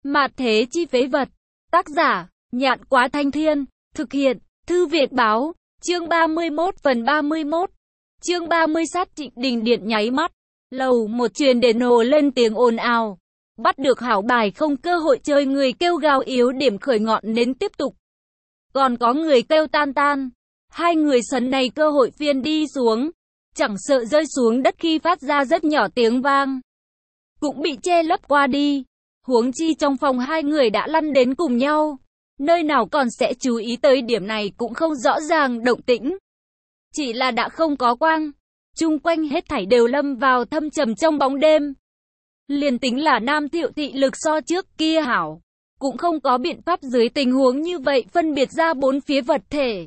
Mạt thế chi phế vật. Tác giả, Nhạn Quá Thanh Thiên. Thực hiện, Thư Việt Báo. Chương 31 phần 31. Chương 30 sát Trịnh Đình Điện nháy mắt. Lầu một truyền đến nổ lên tiếng ồn ào. Bắt được hảo bài không cơ hội chơi, người kêu gào yếu điểm khởi ngọn nến tiếp tục. Còn có người kêu tan tan. Hai người sấn này cơ hội phiên đi xuống. Chẳng sợ rơi xuống đất khi phát ra rất nhỏ tiếng vang. Cũng bị che lấp qua đi. Huống chi trong phòng hai người đã lăn đến cùng nhau. Nơi nào còn sẽ chú ý tới điểm này cũng không rõ ràng động tĩnh. Chỉ là đã không có quang. Chung quanh hết thảy đều lâm vào thâm trầm trong bóng đêm. Liền tính là Nam Thiệu thị lực so trước kia hảo. Cũng không có biện pháp dưới tình huống như vậy phân biệt ra bốn phía vật thể.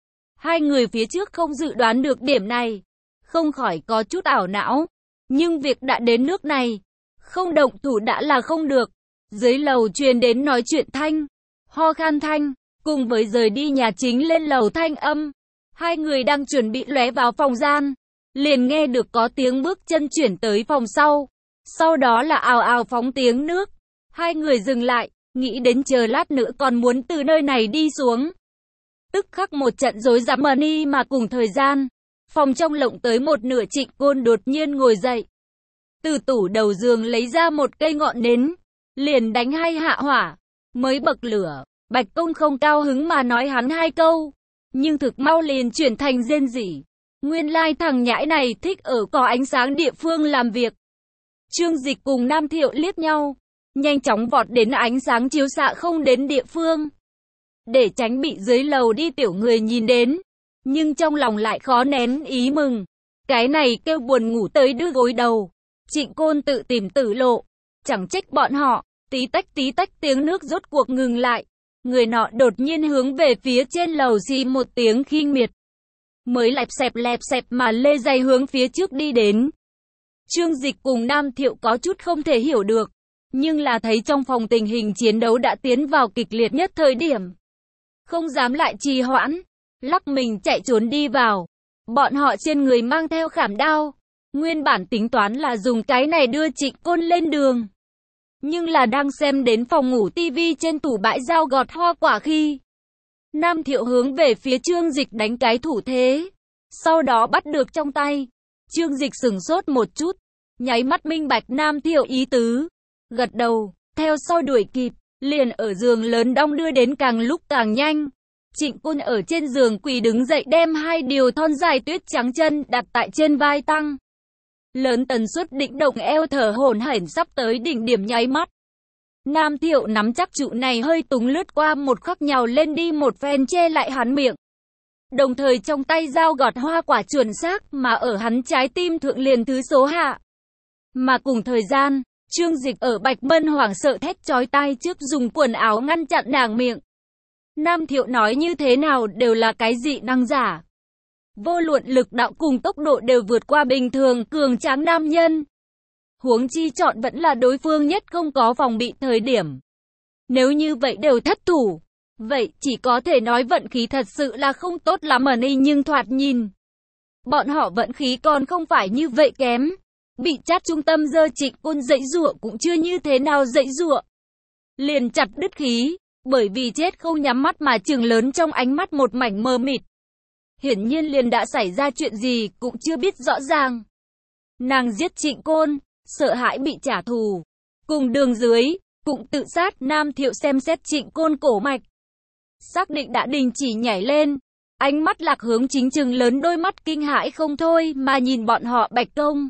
Hai người phía trước không dự đoán được điểm này. Không khỏi có chút ảo não. Nhưng việc đã đến nước này. Không động thủ đã là không được. Dưới lầu truyền đến nói chuyện thanh, ho khan thanh, cùng với rời đi nhà chính lên lầu thanh âm. Hai người đang chuẩn bị lóe vào phòng gian. Liền nghe được có tiếng bước chân chuyển tới phòng sau. Sau đó là ào ào phóng tiếng nước. Hai người dừng lại, nghĩ đến chờ lát nữa còn muốn từ nơi này đi xuống. Tức khắc một trận rối rắm đi mà cùng thời gian. Phòng trong lộng tới một nửa, Trịnh Côn đột nhiên ngồi dậy. Từ tủ đầu giường lấy ra một cây ngọn nến. Liền đánh hai hạ hỏa. Mới bậc lửa, Bạch Công không cao hứng mà nói hắn hai câu. Nhưng thực mau liền chuyển thành rên rỉ. Nguyên lai thằng nhãi này thích ở có ánh sáng địa phương làm việc. Trương Dịch cùng Nam Thiệu liếc nhau. Nhanh chóng vọt đến ánh sáng chiếu xạ không đến địa phương. Để tránh bị dưới lầu đi tiểu người nhìn đến. Nhưng trong lòng lại khó nén ý mừng. Cái này kêu buồn ngủ tới đưa gối đầu. Trịnh Côn tự tìm tử lộ. Chẳng trách bọn họ. Tí tách tiếng nước rốt cuộc ngừng lại. Người nọ đột nhiên hướng về phía trên lầu xì một tiếng khinh miệt. Mới lẹp xẹp mà lê giày hướng phía trước đi đến. Trương Dịch cùng Nam Thiệu có chút không thể hiểu được. Nhưng là thấy trong phòng tình hình chiến đấu đã tiến vào kịch liệt nhất thời điểm. Không dám lại trì hoãn. Lắc mình chạy trốn đi vào. Bọn họ trên người mang theo khảm đao. Nguyên bản tính toán là dùng cái này đưa Trịnh Côn lên đường. Nhưng là đang xem đến phòng ngủ tivi trên tủ bãi dao gọt hoa quả khi Nam Thiệu hướng về phía Trương Dịch đánh cái thủ thế. Sau đó bắt được trong tay. Trương Dịch sửng sốt một chút. Nháy mắt minh bạch Nam Thiệu ý tứ. Gật đầu, theo sau đuổi kịp. Liền ở giường lớn đong đưa đến càng lúc càng nhanh. Trịnh Côn ở trên giường quỳ đứng dậy, đem hai điều thon dài tuyết trắng chân đặt tại trên vai tăng. Lớn tần suất định động eo thở hổn hển sắp tới đỉnh điểm nháy mắt. Nam Thiệu nắm chắc trụ này hơi túng lướt qua một khắc nhào lên đi một phen che lại hắn miệng. Đồng thời trong tay dao gọt hoa quả chuẩn xác mà ở hắn trái tim thượng liền thứ số hạ. Mà cùng thời gian, Trương Dịch ở Bạch Mân hoảng sợ thét chói tai trước dùng quần áo ngăn chặn nàng miệng. Nam Thiệu nói như thế nào đều là cái dị năng giả. Vô luận lực đạo cùng tốc độ đều vượt qua bình thường cường tráng nam nhân. Huống chi chọn vẫn là đối phương nhất không có phòng bị thời điểm. Nếu như vậy đều thất thủ, vậy chỉ có thể nói vận khí thật sự là không tốt lắm nhưng thoạt nhìn. Bọn họ vận khí còn không phải như vậy kém. Bị chát trung tâm giơ Trịnh Côn dãy giụa cũng chưa như thế nào dãy giụa. Liền chặt đứt khí, bởi vì chết không nhắm mắt mà trừng lớn trong ánh mắt một mảnh mờ mịt. Hiển nhiên liền đã xảy ra chuyện gì cũng chưa biết rõ ràng. Nàng giết Trịnh Côn, sợ hãi bị trả thù. Cùng đường dưới, cũng tự sát. Nam Thiệu xem xét Trịnh Côn cổ mạch. Xác định đã đình chỉ nhảy lên. Ánh mắt lạc hướng chính chừng lớn, đôi mắt kinh hãi không thôi mà nhìn bọn họ. Bạch Công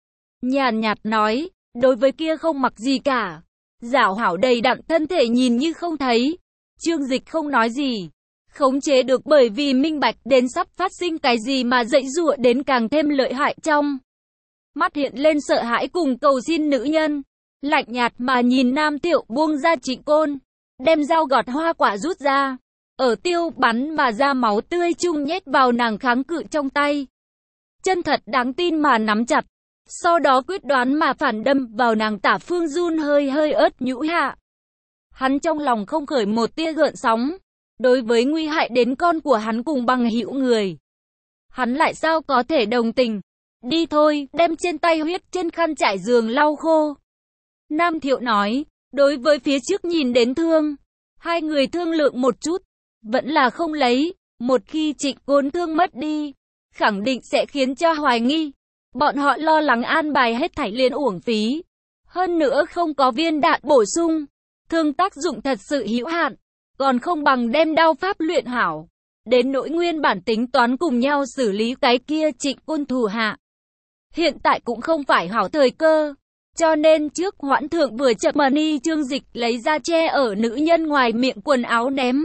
nhàn nhạt nói, đối với kia không mặc gì cả. Giảo hảo đầy đặn thân thể nhìn như không thấy. Trương Dịch không nói gì. Khống chế được bởi vì minh bạch đến sắp phát sinh cái gì mà dãy giụa đến càng thêm lợi hại. Trong mắt hiện lên sợ hãi cùng cầu xin nữ nhân. Lạnh nhạt mà nhìn Nam Thiệu buông ra Trịnh Côn. Đem dao gọt hoa quả rút ra. Ở tiêu bắn mà ra máu tươi chung nhét vào nàng kháng cự trong tay. Chân thật đáng tin mà nắm chặt. Sau đó quyết đoán mà phản đâm vào nàng tả phương run hơi ớt nhũ hạ. Hắn trong lòng không khởi một tia gợn sóng. Đối với nguy hại đến con của hắn cùng bằng hữu người, hắn lại sao có thể đồng tình. Đi thôi, đem trên tay huyết trên khăn trải giường lau khô. Nam Thiệu nói, Đối với phía trước nhìn đến thương, hai người thương lượng một chút, vẫn là không lấy. Một khi Trịnh Côn thương mất đi, khẳng định sẽ khiến cho hoài nghi. Bọn họ lo lắng an bài hết thảy liền uổng phí. Hơn nữa không có viên đạn bổ sung, thương tác dụng thật sự hữu hạn, còn không bằng đem đao pháp luyện hảo. Đến nỗi nguyên bản tính toán cùng nhau xử lý cái kia Trịnh Côn thủ hạ. Hiện tại cũng không phải hảo thời cơ, cho nên trước hoãn thượng vừa chậm money Trương Dịch lấy ra che ở nữ nhân ngoài miệng quần áo ném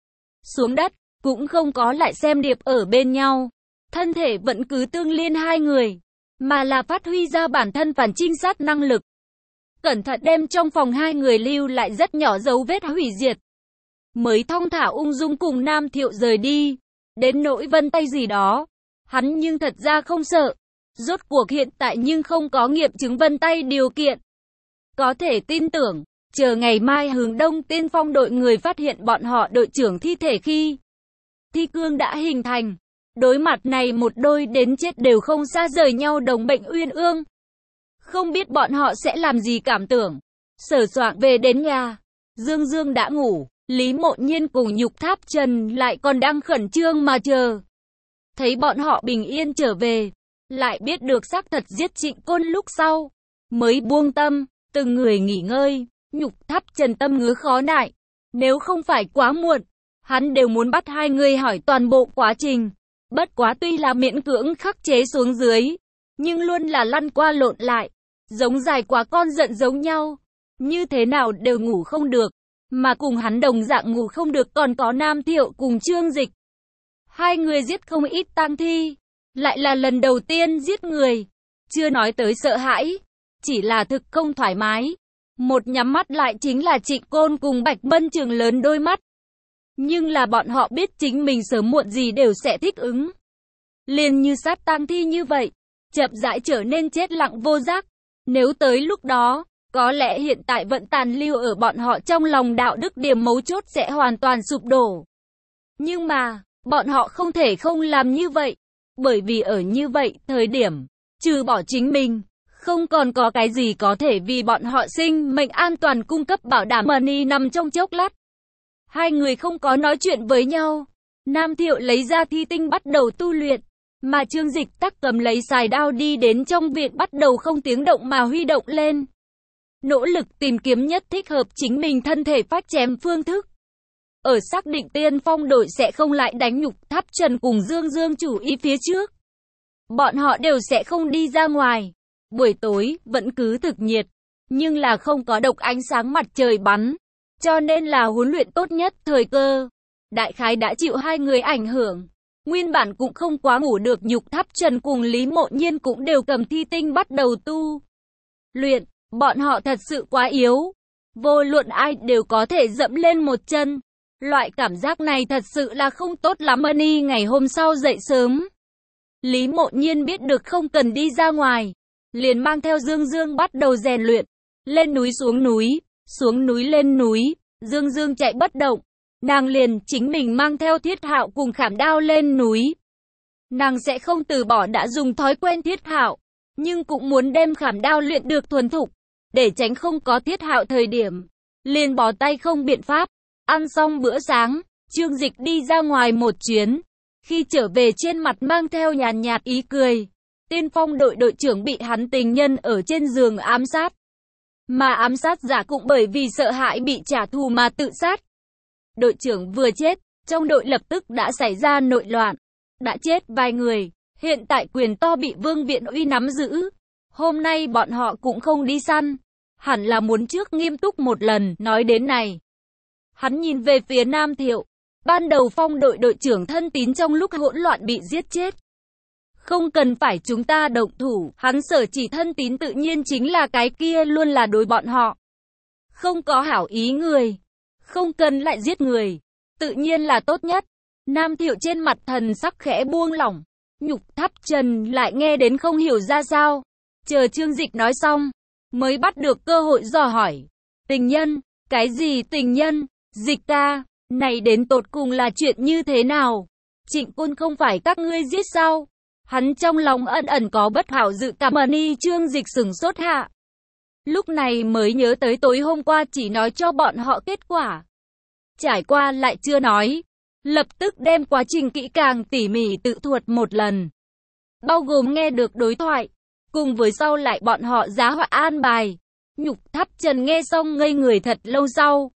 xuống đất, cũng không có lại xem điệp ở bên nhau. Thân thể vẫn cứ tương liên hai người, mà là phát huy ra bản thân phản trinh sát năng lực. Cẩn thận đem trong phòng hai người lưu lại rất nhỏ dấu vết hủy diệt. Mới thong thả ung dung cùng Nam Thiệu rời đi. Đến nỗi vân tay gì đó, hắn nhưng thật ra không sợ. Rốt cuộc hiện tại nhưng không có nghiệm chứng vân tay điều kiện. Có thể tin tưởng, chờ ngày mai hướng đông tiên phong đội người phát hiện bọn họ đội trưởng thi thể khi thi cương đã hình thành. Đối mặt này một đôi đến chết đều không xa rời nhau đồng bệnh uyên ương. Không biết bọn họ sẽ làm gì cảm tưởng. Sở soạn về đến nhà, Dương Dương đã ngủ, Lý Mộ Nhiên cùng Nhục Tháp Trần lại còn đang khẩn trương mà chờ. Thấy bọn họ bình yên trở về, lại biết được xác thật giết Trịnh Côn lúc sau, mới buông tâm, từng người nghỉ ngơi. Nhục Tháp Trần tâm ngứa khó nại, nếu không phải quá muộn, hắn đều muốn bắt hai người hỏi toàn bộ quá trình. Bất quá tuy là miễn cưỡng khắc chế xuống dưới, nhưng luôn là lăn qua lộn lại, giống dài quá con giận giống nhau, như thế nào đều ngủ không được, mà cùng hắn đồng dạng ngủ không được còn có Nam Thiệu cùng Trương Dịch. Hai người giết không ít tang thi, lại là lần đầu tiên giết người, chưa nói tới sợ hãi, chỉ là thực không thoải mái. Một nhắm mắt lại chính là Trịnh Côn cùng Bạch Bân trừng lớn đôi mắt. Nhưng là bọn họ biết chính mình sớm muộn gì đều sẽ thích ứng. Liền như sát tang thi như vậy, chậm rãi trở nên chết lặng vô giác. Nếu tới lúc đó, có lẽ hiện tại vẫn tàn lưu ở bọn họ trong lòng đạo đức điểm mấu chốt sẽ hoàn toàn sụp đổ. Nhưng mà, bọn họ không thể không làm như vậy. Bởi vì ở như vậy thời điểm, trừ bỏ chính mình, không còn có cái gì có thể vì bọn họ sinh mệnh an toàn cung cấp bảo đảm. Money nằm trong chốc lát. Hai người không có nói chuyện với nhau. Nam Thiệu lấy ra thi tinh bắt đầu tu luyện, mà Trương Dịch tắc cầm lấy xài đao đi đến trong viện bắt đầu không tiếng động mà huy động lên. Nỗ lực tìm kiếm nhất thích hợp chính mình thân thể phách chém phương thức. Ở xác định tiên phong đội sẽ không lại đánh Nhục Tháp Trần cùng Dương Dương chủ ý phía trước. Bọn họ đều sẽ không đi ra ngoài. Buổi tối vẫn cứ thực nhiệt, nhưng là không có độc ánh sáng mặt trời bắn. Cho nên là huấn luyện tốt nhất thời cơ. Đại khái đã chịu hai người ảnh hưởng. Nguyên bản cũng không quá ngủ được Nhục Tháp Trần cùng Lý Mộ Nhiên cũng đều cầm thi tinh bắt đầu tu luyện. Bọn họ thật sự quá yếu. Vô luận ai đều có thể dẫm lên một chân. Loại cảm giác này thật sự là không tốt lắm. Money ngày hôm sau dậy sớm. Lý Mộ Nhiên biết được không cần đi ra ngoài, liền mang theo Dương Dương bắt đầu rèn luyện. Lên núi xuống núi lên núi, Dương Dương chạy bất động. Nàng liền chính mình mang theo Thiết Hạo cùng khảm đao lên núi. Nàng sẽ không từ bỏ đã dùng thói quen Thiết Hạo, nhưng cũng muốn đem khảm đao luyện được thuần thục, để tránh không có Thiết Hạo thời điểm liền bỏ tay không biện pháp. Ăn xong bữa sáng, Trương Dịch đi ra ngoài một chuyến. Khi trở về trên mặt mang theo nhàn nhạt ý cười. Tiên phong đội đội trưởng bị hắn tình nhân ở trên giường ám sát. Mà ám sát giả cũng bởi vì sợ hãi bị trả thù mà tự sát. Đội trưởng vừa chết, trong đội lập tức đã xảy ra nội loạn. Đã chết vài người, hiện tại quyền to bị Vương Viện Uy nắm giữ. Hôm nay bọn họ cũng không đi săn. Hẳn là muốn trước nghiêm túc một lần. Nói đến này, hắn nhìn về phía Nam Thiệu. Ban đầu phong đội đội trưởng thân tín trong lúc hỗn loạn bị giết chết. Không cần phải chúng ta động thủ, hắn sở chỉ thân tín tự nhiên chính là cái kia luôn là đối bọn họ. Không có hảo ý người, không cần lại giết người, tự nhiên là tốt nhất. Nam Thiệu trên mặt thần sắc khẽ buông lỏng, Nhục Tháp Trần lại nghe đến không hiểu ra sao. Chờ Trương Dịch nói xong, mới bắt được cơ hội dò hỏi. Tình nhân, cái gì tình nhân, Dịch ca, này đến tột cùng là chuyện như thế nào? Trịnh Côn không phải các ngươi giết sao? Hắn trong lòng ẩn ẩn có bất hảo dự cảm. Money Trương Dịch sửng sốt hạ. Lúc này mới nhớ tới tối hôm qua chỉ nói cho bọn họ kết quả. Trải qua lại chưa nói. Lập tức đem quá trình kỹ càng tỉ mỉ tự thuật một lần. Bao gồm nghe được đối thoại. Cùng với sau lại bọn họ giá họa an bài. Nhục Tháp Trần nghe xong ngây người thật lâu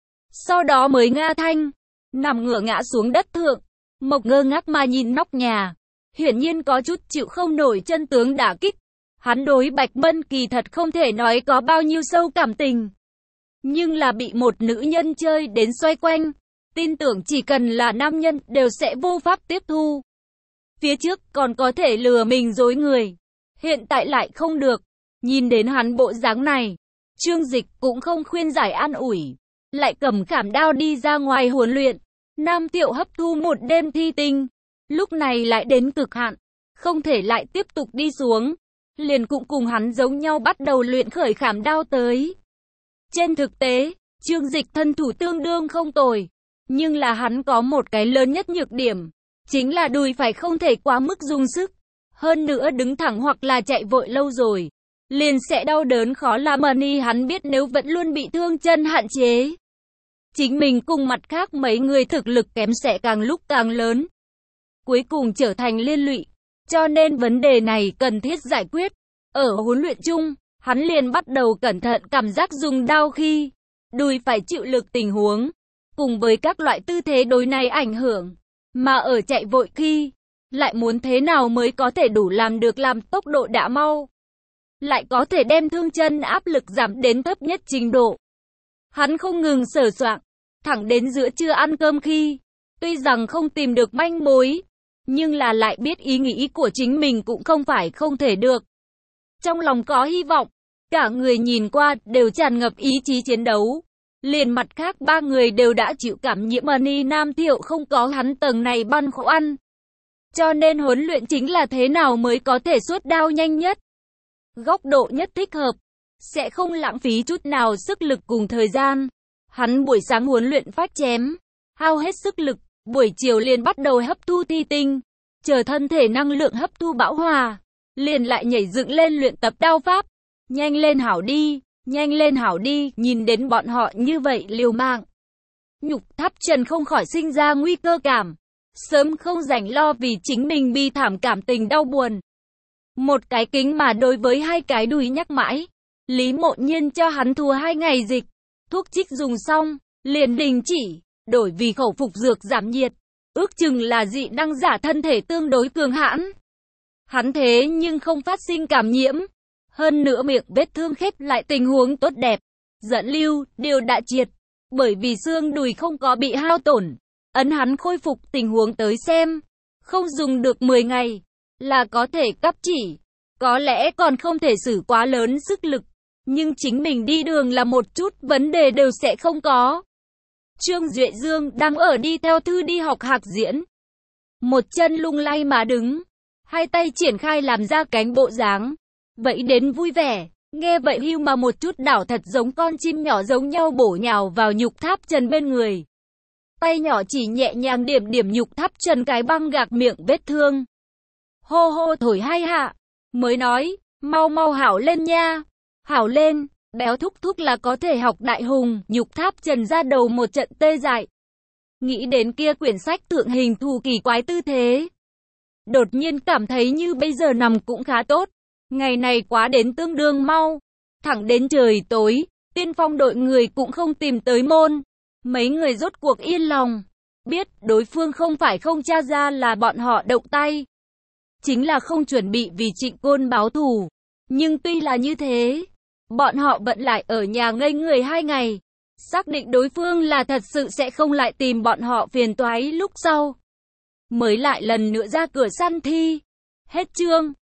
sau đó mới nga thanh. Nằm ngửa ngã xuống đất thượng. Mộc ngơ ngác mà nhìn nóc nhà. Hiển nhiên có chút chịu không nổi chân tướng đả kích. Hắn đối Bạch Mân kỳ thật không thể nói có bao nhiêu sâu cảm tình. Nhưng là bị một nữ nhân chơi đến xoay quanh. Tin tưởng chỉ cần là nam nhân đều sẽ vô pháp tiếp thu. Phía trước còn có thể lừa mình dối người. Hiện tại lại không được. Nhìn đến hắn bộ dáng này. Trương Dịch cũng không khuyên giải an ủi. Lại cầm khảm đao đi ra ngoài huấn luyện. Nam Tiệu hấp thu một đêm thi tinh. Lúc này lại đến cực hạn. Không thể lại tiếp tục đi xuống. Liền cũng cùng hắn giống nhau bắt đầu luyện khởi khảm đao tới. Trên thực tế, Trương Dịch thân thủ tương đương không tồi. Nhưng là hắn có một cái lớn nhất nhược điểm. Chính là đùi phải không thể quá mức dùng sức. Hơn nữa đứng thẳng hoặc là chạy vội lâu rồi. Liền sẽ đau đớn khó làm ni hắn biết nếu vẫn luôn bị thương chân hạn chế. Chính mình cùng mặt khác mấy người thực lực kém sẽ càng lúc càng lớn. Cuối cùng trở thành liên lụy. Cho nên vấn đề này cần thiết giải quyết. Ở huấn luyện chung, hắn liền bắt đầu cẩn thận cảm giác dùng đao khi đùi phải chịu lực tình huống. Cùng với các loại tư thế đối này ảnh hưởng. Mà ở chạy vội khi, lại muốn thế nào mới có thể đủ làm được làm tốc độ đã mau. Lại có thể đem thương chân áp lực giảm đến thấp nhất trình độ. Hắn không ngừng sờ soạng, thẳng đến giữa trưa ăn cơm khi, tuy rằng không tìm được manh mối, nhưng là lại biết ý nghĩ của chính mình cũng không phải không thể được. Trong lòng có hy vọng, cả người nhìn qua đều tràn ngập ý chí chiến đấu. Liền mặt khác ba người đều đã chịu cảm nhiễm ni Nam Thiệu không có hắn tầng này băn khoăn. Cho nên huấn luyện chính là thế nào mới có thể xuất đao nhanh nhất. Góc độ nhất thích hợp, sẽ không lãng phí chút nào sức lực cùng thời gian. Hắn buổi sáng huấn luyện phách chém, hao hết sức lực, buổi chiều liền bắt đầu hấp thu thi tinh, chờ thân thể năng lượng hấp thu bão hòa, liền lại nhảy dựng lên luyện tập đao pháp. Nhanh lên hảo đi, nhanh lên hảo đi, nhìn đến bọn họ như vậy liều mạng. Nhục Tháp Trần không khỏi sinh ra nguy cơ cảm, sớm không rảnh lo vì chính mình bi thảm cảm tình đau buồn. Một cái kính mà đối với hai cái đùi nhắc mãi, Lý Mộ Nhiên cho hắn thua 2 ngày dịch, thuốc trích dùng xong, liền đình chỉ, đổi vì khẩu phục dược giảm nhiệt, ước chừng là dị năng giả thân thể tương đối cường hãn. Hắn thế nhưng không phát sinh cảm nhiễm, hơn nữa miệng vết thương khép lại tình huống tốt đẹp, dẫn lưu, đều đã triệt, bởi vì xương đùi không có bị hao tổn, ấn hắn khôi phục tình huống tới xem, không dùng được 10 ngày, là có thể cắp chỉ, có lẽ còn không thể sử quá lớn sức lực, nhưng chính mình đi đường là một chút vấn đề đều sẽ không có. Trương Duệ Dương đang ở đi theo thư đi học hạc diễn, một chân lung lay mà đứng, hai tay triển khai làm ra cánh bộ dáng, vậy đến vui vẻ, nghe vậy hưu mà một chút đảo thật giống con chim nhỏ giống nhau bổ nhào vào Nhục Tháp Trần bên người. Tay nhỏ chỉ nhẹ nhàng điểm điểm Nhục Tháp Trần cái băng gạc miệng vết thương. Hô hô thổi 2 hạ, mới nói, mau mau hảo lên nha, hảo lên, béo thúc thúc là có thể học đại hùng. Nhục Tháp Trần ra đầu một trận tê dại. Nghĩ đến kia quyển sách tượng hình thù kỳ quái tư thế. Đột nhiên cảm thấy như bây giờ nằm cũng khá tốt. Ngày này quá đến tương đương mau. Thẳng đến trời tối, tiên phong đội người cũng không tìm tới môn. Mấy người rốt cuộc yên lòng. Biết đối phương không phải không tra ra là bọn họ động tay. Chính là không chuẩn bị vì Trịnh Côn báo thù. Nhưng tuy là như thế, bọn họ vẫn lại ở nhà ngây người 2 ngày. Xác định đối phương là thật sự sẽ không lại tìm bọn họ phiền toái lúc sau. Mới lại lần nữa ra cửa săn thi. Hết chương.